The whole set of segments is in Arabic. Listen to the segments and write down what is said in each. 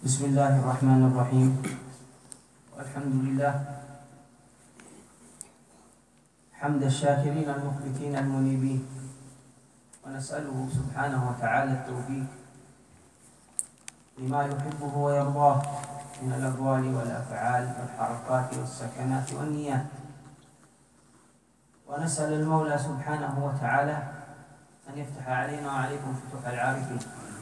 بسم الله الرحمن الرحيم، والحمد لله حمد الشاكرين المخبتين المنيبين، ونسأله سبحانه وتعالى التوفيق لما يحبه ويرضاه من الأقوال والأفعال والحركات والسكنات والنيات. ونسأل المولى سبحانه وتعالى أن يفتح علينا وعليكم فتوح العارفين،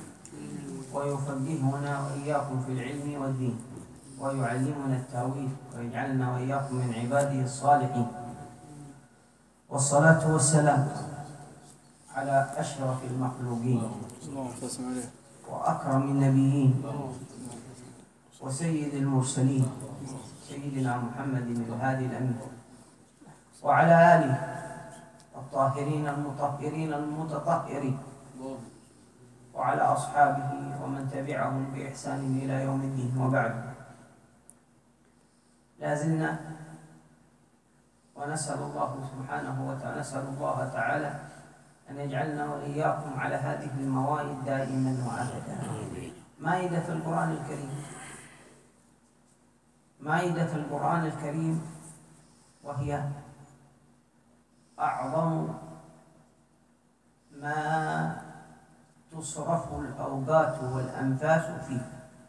ويفقهنا وإياكم في العلم والدين، ويعلمنا التأويل، ويجعلنا وإياكم من عباده الصالحين. والصلاة والسلام على أشرف المخلوقين وأكرم النبيين وسيد المرسلين سيدنا محمد الهادي الأمين، وعلى آله الطاهرين المطهرين المتطهرين، وعلى أصحابه ومن تبعهم بإحسان إلى يوم الدين. وبعد، لازلنا ونسأل الله تعالى أن يجعلنا وإياكم على هذه الموائد دائما وأبدا. مائدة القرآن الكريم، وهي أعظم ما تصرف الأوقات والأنفاس فيه،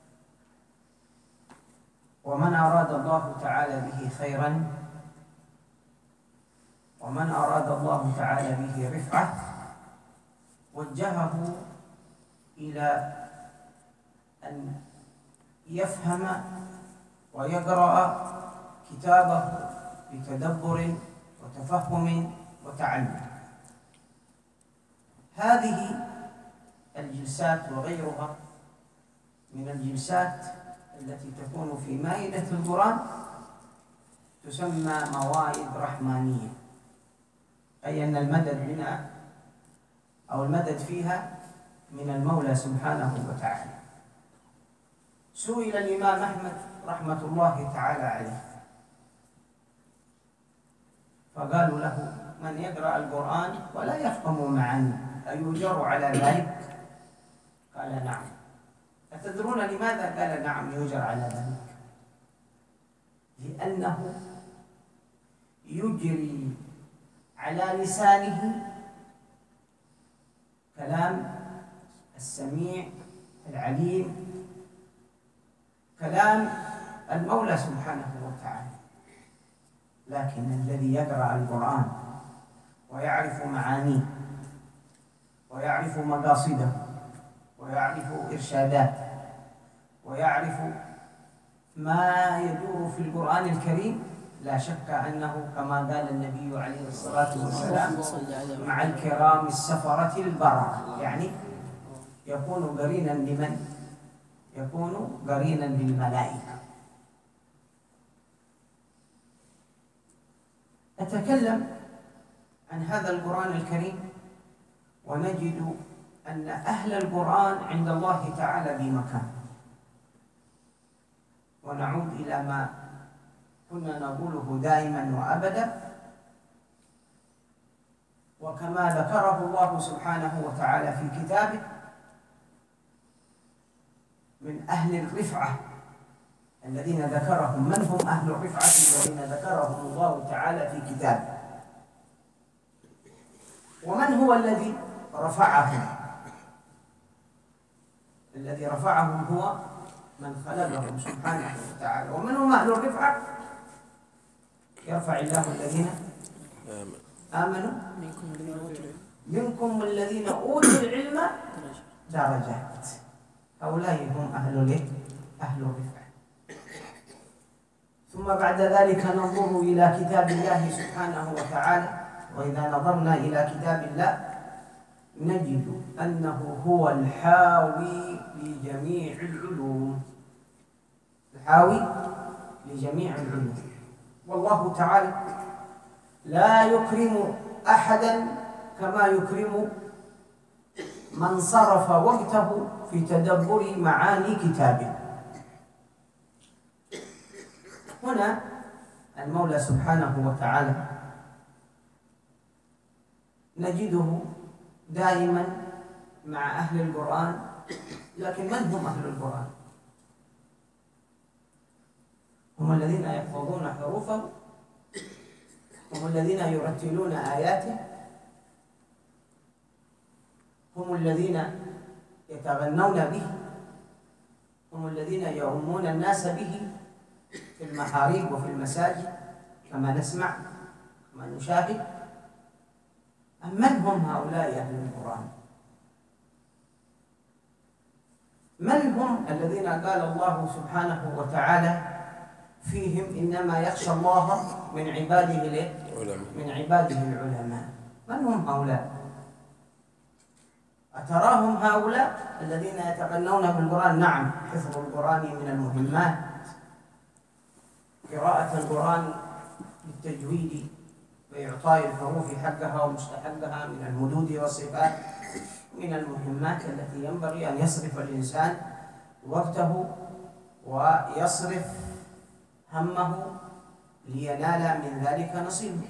ومن أراد الله تعالى به خيرا، ومن أراد الله تعالى به رفعة، وجهه إلى أن يفهم ويقرأ كتابه بتدبر وتفهم وتعلم. هذه الجلسات وغيرها من الجلسات التي تكون في مائدة القرآن تسمى موائد رحمانية، أي أن المدد منها أو المدد فيها من المولى سبحانه وتعالى. سئل الإمام أحمد رحمة الله تعالى عليه، فقالوا له: من يقرأ القرآن ولا يفهم معانيه أيؤجر على ذلك؟ قال: نعم. أتدرون لماذا قال نعم يؤجر على ذلك؟ لأنه يجري على لسانه كلام السميع العليم، كلام المولى سبحانه وتعالى. لكن الذي يقرأ القرآن ويعرف معانيه ويعرف مقاصده ويعرف إرشادات ويعرف ما يدور في القرآن الكريم، لا شك أنه كما قال النبي عليه الصلاة والسلام: مع الكرام السفرة البررة، يعني يكون قرينا لمن؟ يكون قرينا للملائكة. نتكلم عن هذا القرآن الكريم، ونجد أن أهل القرآن عند الله تعالى بمكان. ونعود إلى ما كنا نقوله دائما وأبدا، وكما ذكره الله سبحانه وتعالى في كتابه: من أهل الرفعة الذين ذكرهم. من هم أهل الرفعة الذين ذكرهم الله تعالى في كتابه؟ ومن هو الذي رفعهم؟ الذي رفعهم هو من خلقهم سبحانه وتعالى. ومن هم أهل الرفعة؟ يرفع الله الذين آمنوا منكم والذين أوتوا العلم درجات. هؤلاء هم أهل الرفعة. ثم بعد ذلك ننظر إلى كتاب الله سبحانه وتعالى، وإذا نظرنا إلى كتاب الله نجد أنه هو الحاوي لجميع العلوم، والله تعالى لا يكرم أحدا كما يكرم من صرف وقته في تدبر معاني كتابه. هنا المولى سبحانه وتعالى نجده دائما مع أهل القرآن. لكن من هم أهل القرآن؟ هم الذين يحفظون حروفه، هم الذين يرتلون آياته، هم الذين يتغنون به، هم الذين يؤمون الناس به في المحاريب وفي المساجد كما نسمع كما نشاهد. من هم هؤلاء أهل القرآن؟ من هم الذين قال الله سبحانه وتعالى فيهم إنما يخشى الله من عباده العلماء؟ من هم هؤلاء؟ أتراهم هؤلاء الذين يتغنون بالقرآن؟ نعم، حفظ القرآن من المهمات، قراءة القرآن بالتجويد وإعطاء الحروف حقها ومستحقها من المدود والصفات من المهمات التي ينبغي أن يصرف الإنسان وقته ويصرف همه لينال من ذلك نصيبه.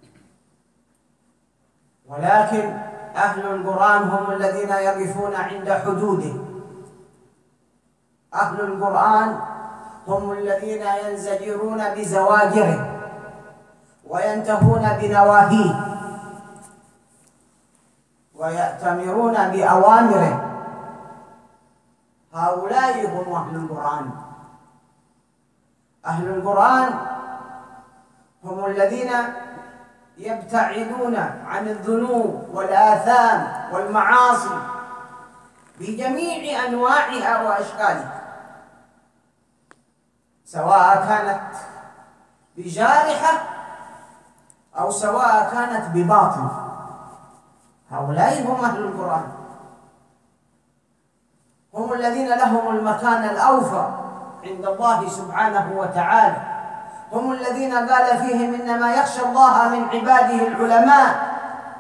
ولكن أهل القرآن هم الذين يقفون عند حدوده، أهل القرآن هم الذين ينزجرون بزواجره وينتهون بنواهيه ويأتمرون بأوامره. هؤلاء هم أهل القرآن. أهل القرآن هم الذين يبتعدون عن الذنوب والآثام والمعاصي بجميع أنواعها وأشكالها، سواء كانت بجارحة أو سواء كانت بباطن. هؤلاء هم أهل القرآن، هم الذين لهم المكان الأوفى عند الله سبحانه وتعالى، هم الذين قال فيهم إنما يخشى الله من عباده العلماء.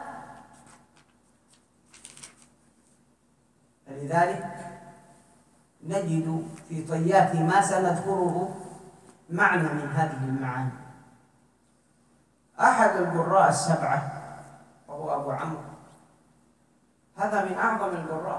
فلذلك نجد في طيات ما سنذكره معنى من هذه المعاني. أحد القراء السبعة وهو أبو عمرو، هذا من أعظم القراء،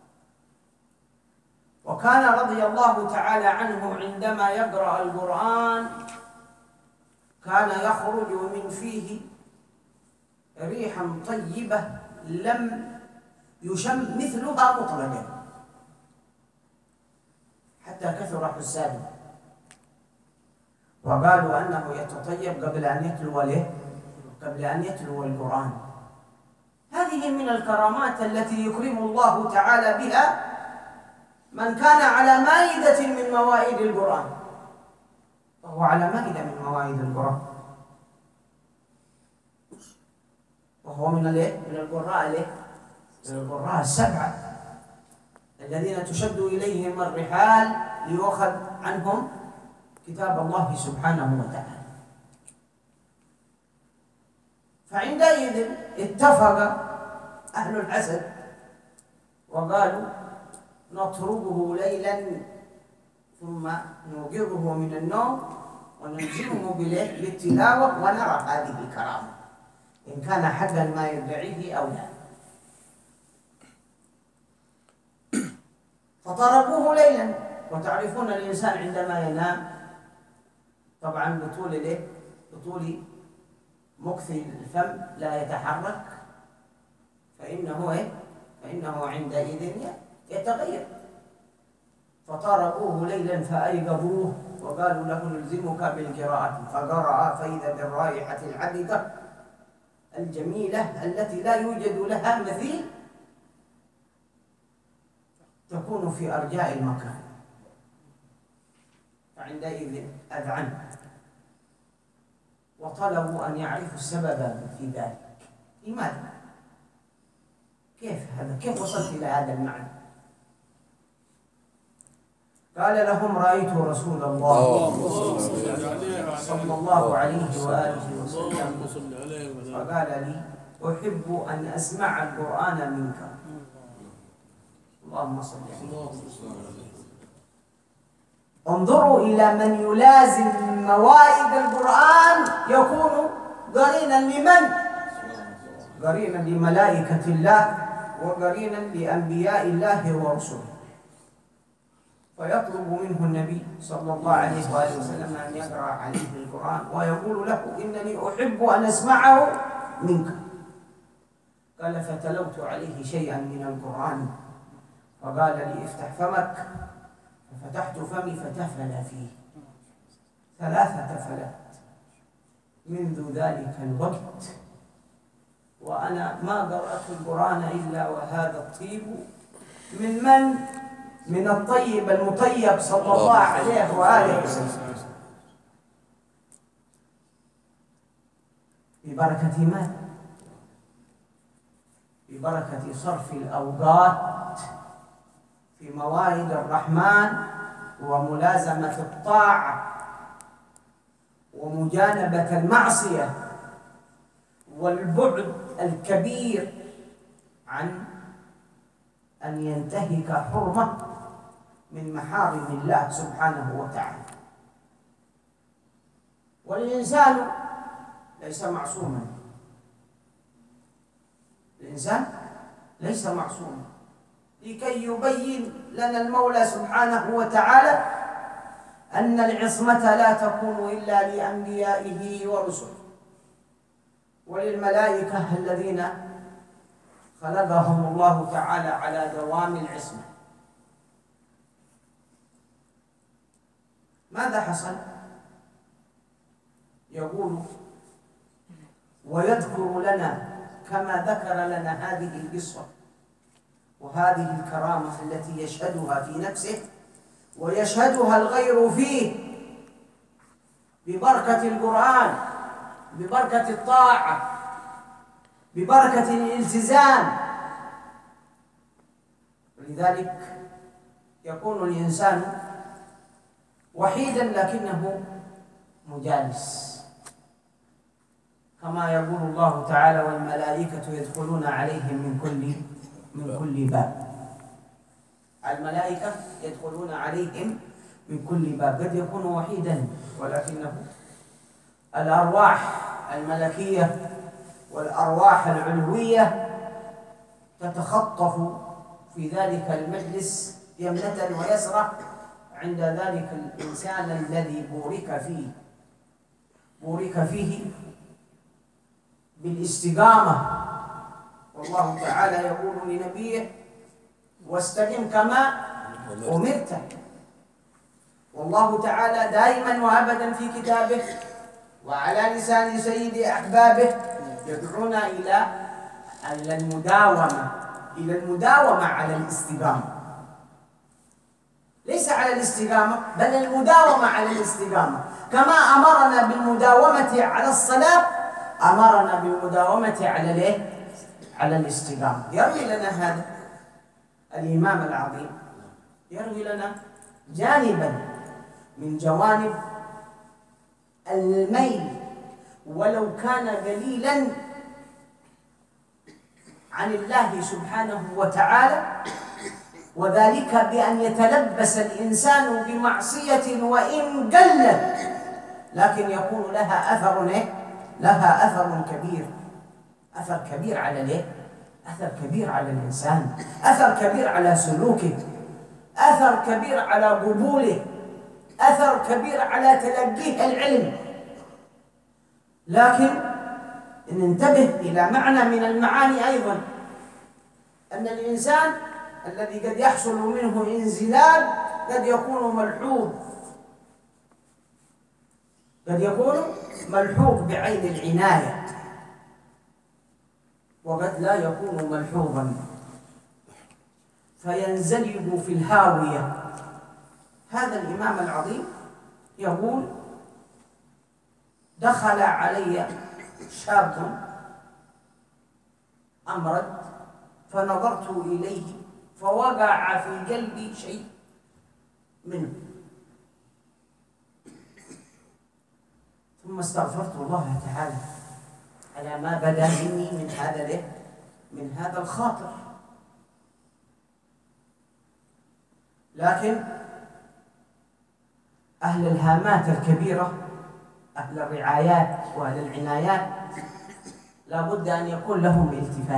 وكان رضي الله تعالى عنه عندما يقرأ القرآن كان يخرج من فيه ريحا طيبة لم يشم مثلها مطلقا، حتى كثر حساده وقالوا أنه يتطيب قبل أن يتلو القرآن. هذه من الكرامات التي يكرم الله تعالى بها من كان على مائدة من موائد القرآن، وهو على مائدة من موائد القرآن، وهو من القراء السبعة الذين تشد إليهم الرحال ليؤخذ عنهم كتاب الله سبحانه وتعالى. فعندئذ اتفق أهل الحسد وقالوا نطربه ليلا ثم نوقظه من النوم ونلزمه بالتلاوة ونرى هذه كرامة إن كان حقا ما يدعيه أو لا. فطربوه ليلا، وتعرفون الإنسان عندما ينام طبعا بطول مكث الفم لا يتحرك، فإنه عندئذ يتغير. فطربوه ليلا فأيقظوه وقالوا له نلزمك بالقراءة، فقرأ فإذا بالرائحة العذبة الجميلة التي لا يوجد لها مثيل تكون في أرجاء المكان. فعندئذ أذعنوا وطلبوا أن يعرفوا السبب في ذلك. لماذا؟ كيف هذا؟ كيف وصلت إلى هذا المعنى؟ قال لهم رأيت رسول الله صلى الله عليه وآله وسلم فقال لي أحب أن أسمع القرآن منك. اللهم صل عليه. انظروا إلى من يلازم موائد القرآن يكون قرينا لمن؟ قرينا لملائكة الله وقرينا لأنبياء الله ورسله. فيطلب منه النبي صلى الله عليه وآله وسلم أن يقرأ عليه القرآن، ويقول له: إنني أحب أن أسمعه منك. قال: فتلوت عليه شيئا من القرآن فقال لي: افتح فمك. ففتحت فمي فتفل فيه 3 فلات. منذ ذلك الوقت وأنا ما قرأت القرآن إلا وهذا الطيب من الطيب المطيب صلى الله عليه وآله وسلم. ببركة ماذا؟ ببركة صرف الأوقات في موائد الرحمن وملازمة الطاعة ومجانبة المعصية والبعد الكبير عن أن ينتهك حرمة من محارم الله سبحانه وتعالى. والإنسان ليس معصوما، الإنسان ليس معصوما، لكي يبين لنا المولى سبحانه وتعالى أن العصمة لا تكون إلا لأنبيائه ورسله وللملائكة الذين خلقهم الله تعالى على دوام العصمة. ماذا حصل؟ يقول: ويذكر لنا كما ذكر لنا هذه القصة وهذه الكرامة التي يشهدها في نفسه ويشهدها الغير فيه ببركة القرآن، ببركة الطاعة، ببركة الالتزام. ولذلك يكون الإنسان وحيدا لكنه مجالس، كما يقول الله تعالى: والملائكة يدخلون عليهم من كل باب. الملائكة يدخلون عليهم من كل باب. قد يكون وحيدا ولكنه الأرواح الملكية والأرواح العلوية تتخطف في ذلك المجلس يمنة ويسرى عند ذلك الإنسان الذي بورك فيه بالاستقامة. والله تعالى يقول لنبيه: واستقم كما أمرت. والله تعالى دائما وأبدا في كتابه وعلى لسان سيد أحبابه يدعونا إلى المداومة على الاستقامة، ليس على الاستقامة بل المداومة على الاستقامة. كما أمرنا بالمداومة على الصلاة أمرنا بالمداومة على الاستقامة. يروي لنا هذا الإمام العظيم، يروي لنا جانبا من جوانب الميل ولو كان قليلا عن الله سبحانه وتعالى، وذلك بأن يتلبس الإنسان بمعصية وإن قلت لكن يكون لها أثر كبير، أثر كبير على الإنسان، أثر كبير على سلوكه، أثر كبير على قبوله، أثر كبير على تلقيه العلم. لكن ننتبه إلى معنى من المعاني أيضا، أن الإنسان الذي قد يحصل منه انزلال قد يكون ملحوظ بعين العناية، وقد لا يكون ملحوظا فينزلق في الهاوية. هذا الإمام العظيم يقول: دخل علي شاب أمرد فنظرت إليه فوقع في قلبي شيء منه، ثم استغفرت الله تعالى على ما بدا مني من هذا الخاطر. لكن أهل الهامات الكبيرة، أهل الرعايات وأهل العنايات، لا بد أن يكون لهم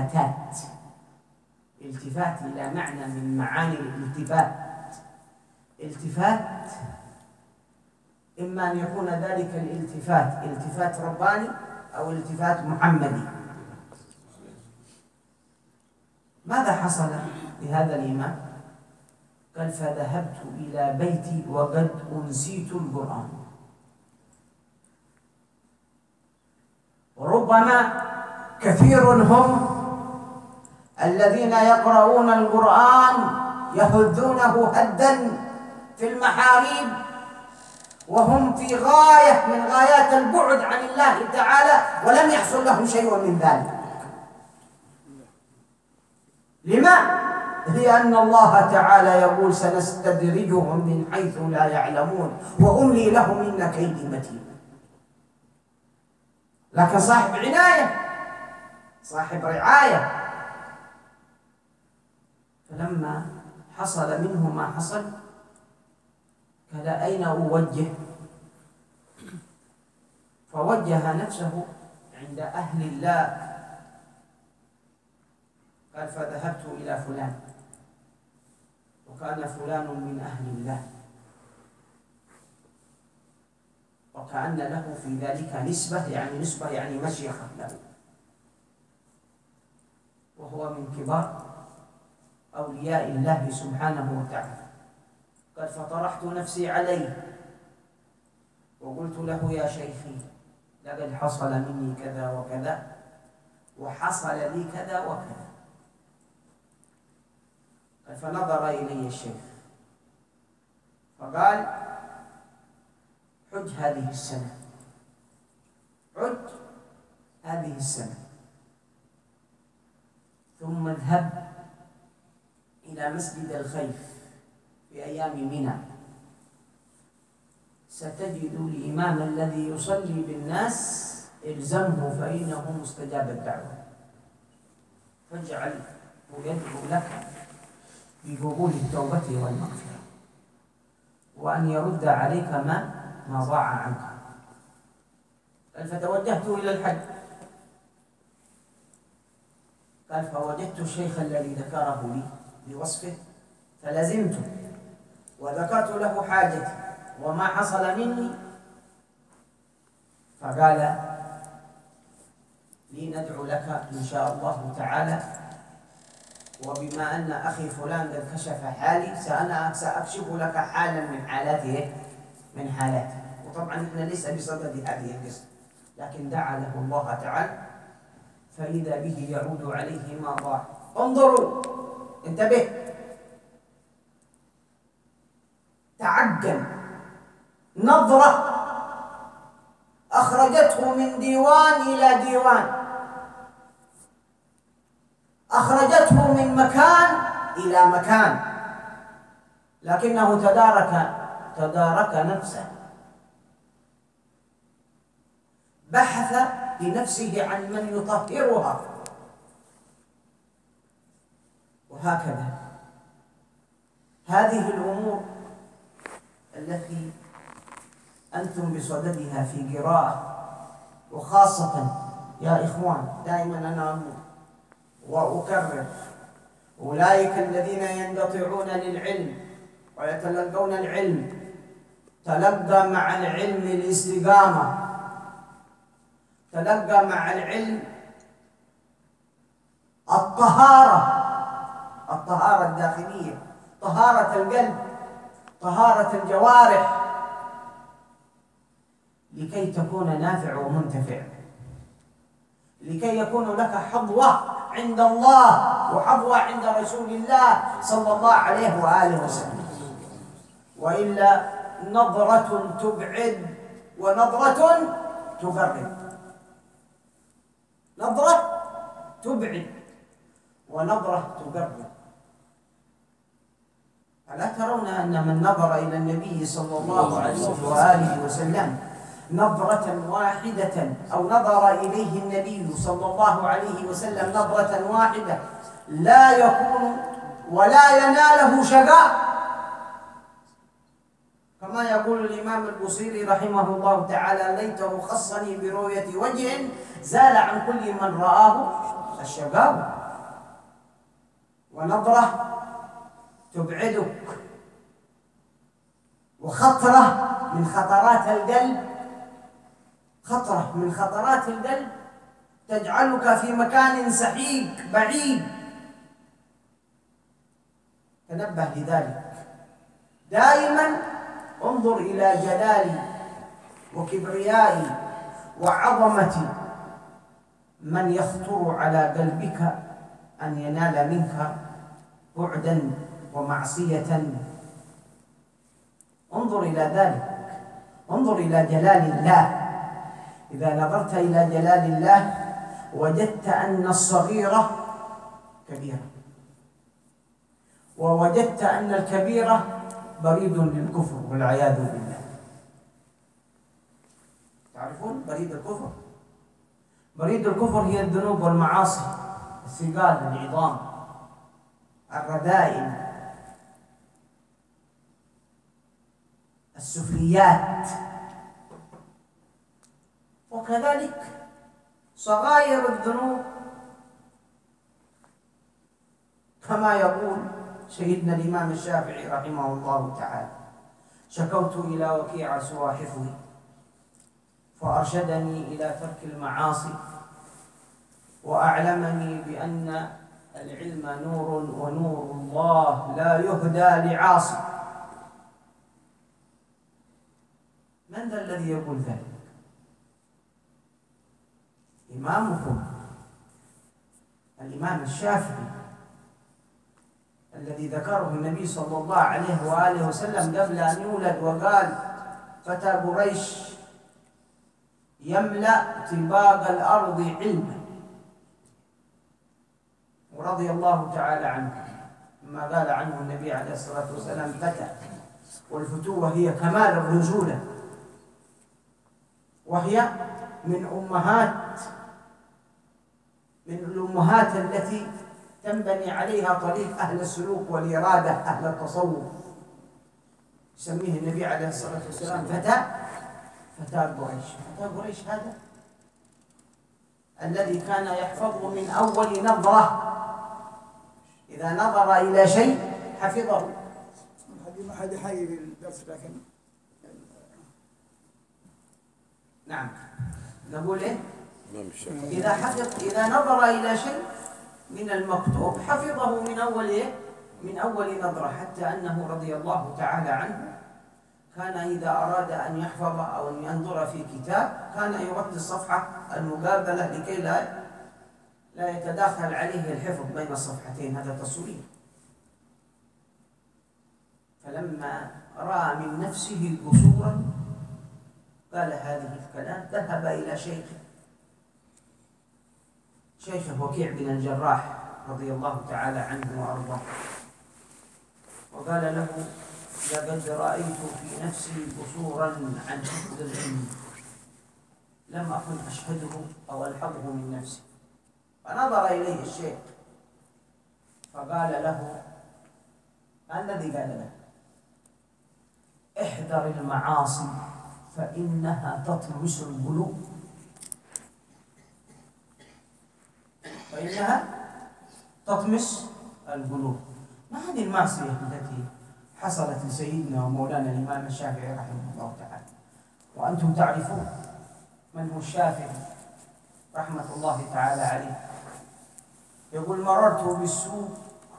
التفات إلى معنى من معاني الالتفات. التفات، إما أن يكون ذلك الالتفات التفات رباني أو التفات محمدي. ماذا حصل لهذا الإمام؟ قال: فذهبت إلى بيتي وقد أنسيت القرآن. وربما كثير هم الذين يقرؤون القرآن يهدونه هدا في المحاريب، وهم في غاية من غايات البعد عن الله تعالى، ولم يحصل لهم شيء من ذلك. لما؟ لأن الله تعالى يقول: سنستدرجهم من حيث لا يعلمون وأملي لهم إن كيدي متين. لكن صاحب عناية، صاحب رعاية. فلما حصل منه ما حصل قال: أين أوجه؟ فوجه نفسه عند أهل الله. قال: فذهبت إلى فلان، وكان فلان من أهل الله، وكأن له في ذلك نسبة، يعني مشيخة له، وهو من كبار أولياء الله سبحانه وتعالى. قال: فطرحت نفسي عليه وقلت له: يا شيخي، لقد حصل مني كذا وكذا، وحصل لي كذا وكذا. قال: فنظر إلي الشيخ فقال: حج هذه السنة، حج هذه السنة، ثم اذهب إلى مسجد الخيف في أيام منى، ستجد الإمام الذي يصلي بالناس، الزمه فإنه مستجاب الدعوة، فاجعله يدعو لك بقبول التوبة والمغفرة، وأن يرد عليك ما ضاع عنك. قال: فتوجهت إلى الحج. قال: فوجدت الشيخ الذي ذكره لي بوصفه، فلزمته وذكرت له حاجتي وما حصل مني، فقال لي: ندعو لك إن شاء الله تعالى، وبما أن أخي فلان قد كشف حالي سأكشف لك حالا من حالاته، وطبعا إحنا ليس بصدد هذه القصة، لكن دعا له الله تعالى، فإذا به يعود عليه ما ضاع. انظروا، انتبه، تعجل، نظرة أخرجته من ديوان إلى ديوان، أخرجته من مكان إلى مكان، لكنه تدارك نفسه، بحث بنفسه عن من يطهرها. وهكذا هذه الأمور التي أنتم بصددها في قراءة، وخاصة يا إخوان دائما أنا أقول وأكرر: أولئك الذين ينقطعون للعلم ويتلقون العلم، تلقى مع العلم الاستقامة، تلقى مع العلم الطهارة الداخلية، طهارة القلب، طهارة الجوارح، لكي تكون نافع ومنتفع، لكي يكون لك حظوة عند الله وحظوة عند رسول الله صلى الله عليه وآله وسلم. وإلا نظرة تبعد ونظرة تقرب، نظرة تبعد ونظرة تقرب. ألا ترون أن من نظر إلى النبي صلى الله عليه وآله وسلم نظرة واحدة، أو نظر إليه النبي صلى الله عليه وسلم نظرة واحدة، لا يكون ولا يناله شقاء، كما يقول الإمام البوصيري رحمه الله تعالى: ليته خصني برؤية وجه زال عن كل من رآه الشقاء. ونظرة تبعدك وخطرة من خطرات القلب، خطرة من خطرات القلب تجعلك في مكان سحيق بعيد. تنبه لذلك. دائما انظر إلى جلالي وكبريائي وعظمتي من يخطر على قلبك أن ينال منك بعدا ومعصية. انظر إلى ذلك، انظر إلى جلال الله. إذا نظرت إلى جلال الله وجدت أن الصغيرة كبيرة، ووجدت أن الكبيرة بريد للكفر والعياذ بالله. تعرفون بريد الكفر؟ بريد الكفر هي الذنوب والمعاصي، الثقال، العظام، الرذائل، السفليات. وكذلك صغائر الذنوب، كما يقول سيدنا الإمام الشافعي رحمه الله تعالى: شكوت إلى وكيع سوى حفظي فأرشدني إلى ترك المعاصي، وأعلمني بأن العلم نور ونور الله لا يهدى لعاصي. من ذا الذي يقول ذلك؟ إمامكم الإمام الشافعي الذي ذكره النبي صلى الله عليه وآله وسلم قبل أن يولد، وقال: فتى قريش يملأ طباق الأرض علما. ورضي الله تعالى عنه ما قال عنه النبي عليه الصلاة والسلام: فتى، والفتوة هي كمال الرجولة، وهي من الأمهات التي تنبني عليها طريق أهل السلوك والإرادة، أهل التصوف. يسميه النبي عليه الصلاة والسلام فتى قريش. فتى قريش هذا الذي كان يحفظ من أول نظرة، إذا نظر إلى شيء حفظه. هذه حي في الدرس، لكن نعم نقول إيه؟ إذا نظر إلى شيء من المكتوب حفظه من أول إيه؟ من أول نظرة، حتى أنه رضي الله تعالى عنه كان إذا أراد أن يحفظ أو أن ينظر في كتاب كان يرد الصفحة المقابلة لكي لا يتداخل عليه الحفظ بين الصفحتين، هذا تصوير. فلما رأى من نفسه قصورا قال هذه الكلام، ذهب إلى شيخه وكيع بن الجراح رضي الله تعالى عنه وأرضاه، وقال له: لقد رأيت في نفسي قصورا عن حفظ العلم لم أكن أشهده أو ألحظه من نفسي. فنظر إليه الشيخ فقال له: الذي قال له: احذر المعاصي فإنها تطمس القلوب. فإنها تطمس القلوب. ما هذه المعصية التي حصلت لسيدنا ومولانا الإمام الشافعي رحمه الله تعالى؟ وأنتم تعرفون من هو الشافعي رحمة الله تعالى عليه. يقول: مررت بالسوق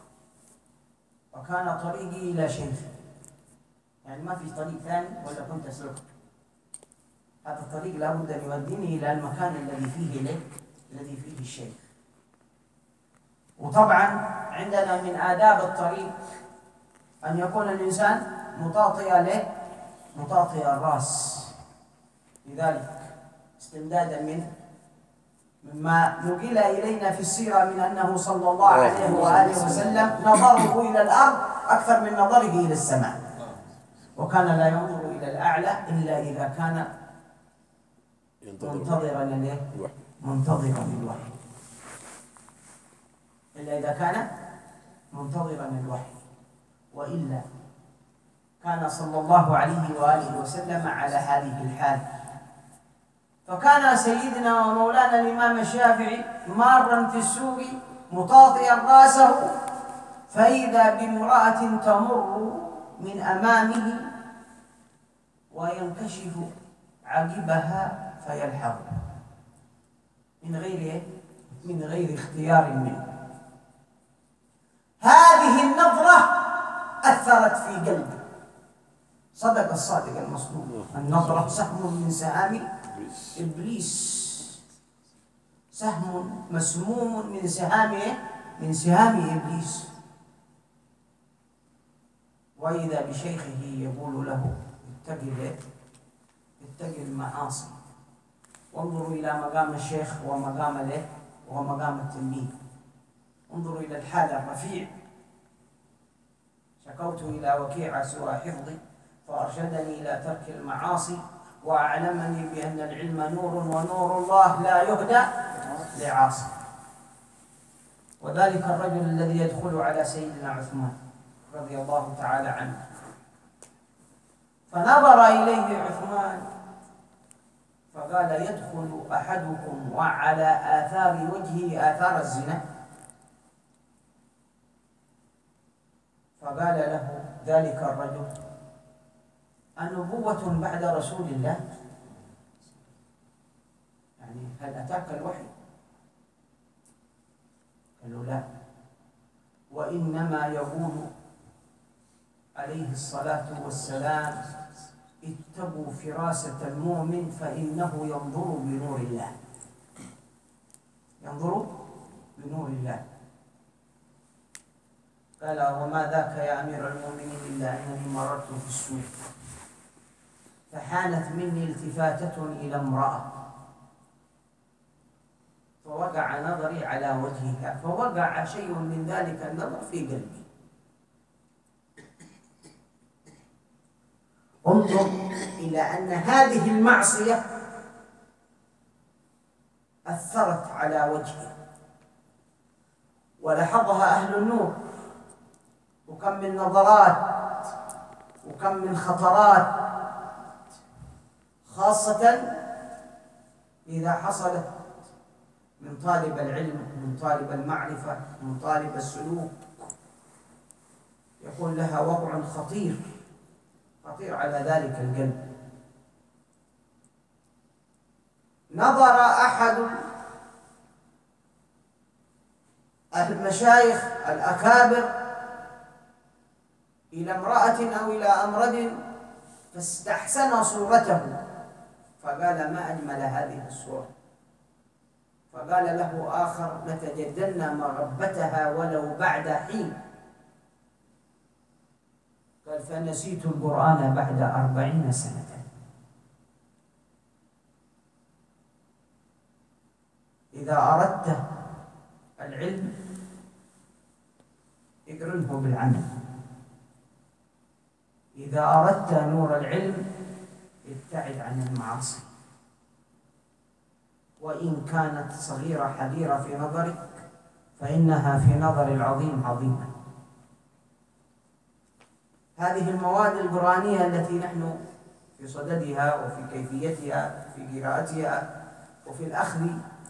وكان طريقي إلى شيخ، يعني ما في طريق ثاني ولا كنت أسلكه، هذا الطريق لابد أن يوديني إلى المكان الذي فيه الشيخ. وطبعا عندنا من آداب الطريق أن يكون الإنسان مطاطئ الرأس، لذلك استمدادا مما نقل إلينا في السيرة من أنه صلى الله عليه وآله وسلم نظره إلى الأرض أكثر من نظره إلى السماء، وكان لا ينظر إلى الأعلى إلا إذا كان منتظرا للوحي، إلا إذا كان منتظرا للوحي، وإلا كان صلى الله عليه وآله وسلم على هذه الحال. فكان سيدنا ومولانا الإمام الشافعي مارا في السوق مطاطئا رأسه، فإذا بامرأة تمر من أمامه وينكشف عقبها فيلحظ من غير اختيار منه. هذه النظرة أثرت في قلبي. صدق الصادق المصدوق، النظرة سهم من سهام إبليس، سهم مسموم من سهام إبليس. وإذا بشيخه يقول له اتق المعاصي. وانظروا إلى مقام الشيخ ومقام التلميذ. انظروا إلى الحال الرفيع. شكوت إلى وكيع سوى حفظي فأرشدني إلى ترك المعاصي وأعلمني بأن العلم نور ونور الله لا يهدى لعاصي. وذلك الرجل الذي يدخل على سيدنا عثمان رضي الله تعالى عنه، فنظر إليه عثمان فقال: يدخل أحدكم وعلى آثار وجهه آثار الزنا؟ فقال له ذلك الرجل: النبوة بعد رسول الله؟ يعني هل أتاك الوحي؟ قالوا: لا، وإنما يقول عليه الصلاة والسلام: اتقوا فراسة المؤمن فإنه ينظر بنور الله. ينظر بنور الله. قال: وما ذاك يا أمير المؤمنين إلا أنني مررت في السوق فحانت مني التفاتة إلى امرأة فوقع نظري على وجهها، فوقع شيء من ذلك النظر في قلبي. انظر إلى أن هذه المعصية أثرت على وجهه، ولحظها أهل النور، وكم من نظرات وكم من خطرات، خاصة إذا حصلت من طالب العلم، من طالب المعرفة، من طالب السلوك، يكون لها وقع خطير على ذلك القلب. نظر أحد المشايخ الأكابر إلى امرأة أو إلى أمرد فاستحسن صورته، فقال: ما أجمل هذه الصورة. فقال له آخر: لتجدن مغبتها ولو بعد حين. قال: فنسيت القرآن بعد 40 سنة. إذا أردت العلم اقرنه بالعمل. إذا أردت نور العلم ابتعد عن المعاصي، وإن كانت صغيرة حقيرة في نظرك فإنها في نظر العظيم عظيمة. هذه المواد القرآنية التي نحن في صددها وفي كيفيتها في قراءتها وفي الأخذ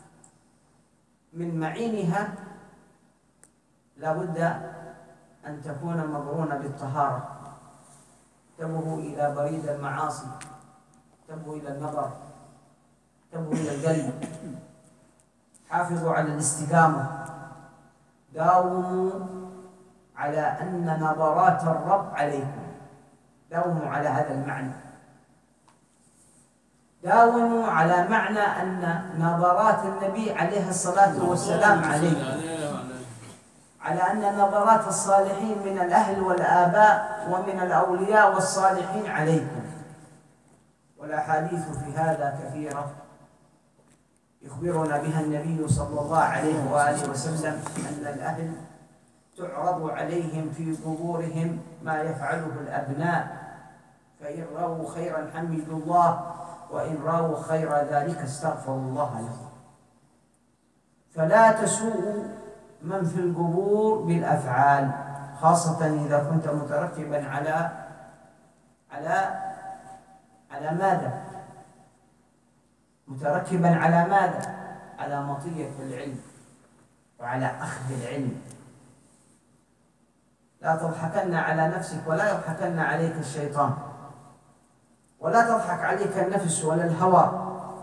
من معينها لا بد أن تكون مقرونة بالطهارة، تنتبه إلى بريد المعاصي، تنتبه إلى النظر، تنتبه إلى القلب. حافظوا على الاستقامة، داوموا على أن نظرات الرب عليكم، داوموا على هذا المعنى، داوموا على معنى أن نظرات النبي عليه الصلاة والسلام عليكم، على أن نظرات الصالحين من الأهل والآباء ومن الأولياء والصالحين عليكم. والأحاديث في هذا كثيرة يخبرنا بها النبي صلى الله عليه وآله وسلم أن الأهل تعرض عليهم في قبورهم ما يفعله الأبناء، فإن رأوا خيرا حمدوا الله وإن رأوا خير ذلك استغفروا الله لهم. فلا تسوءوا من في القبور بالأفعال، خاصة إذا كنت مترتبا على ماذا؟ متركبا على ماذا؟ على مطية العلم وعلى أخذ العلم. لا تضحكن على نفسك ولا يضحكن عليك الشيطان، ولا تضحك عليك النفس ولا الهوى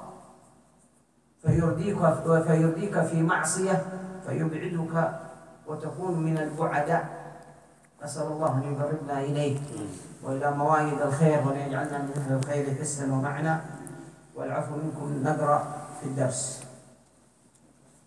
فيرديك في معصية فيبعدك وتكون من البعداء. نسأل الله أن يقربنا إليه وإلى مواعيد الخير وأن يجعلنا من أهل الخير حسا ومعنى. والعفو منكم نقرأ في الدرس.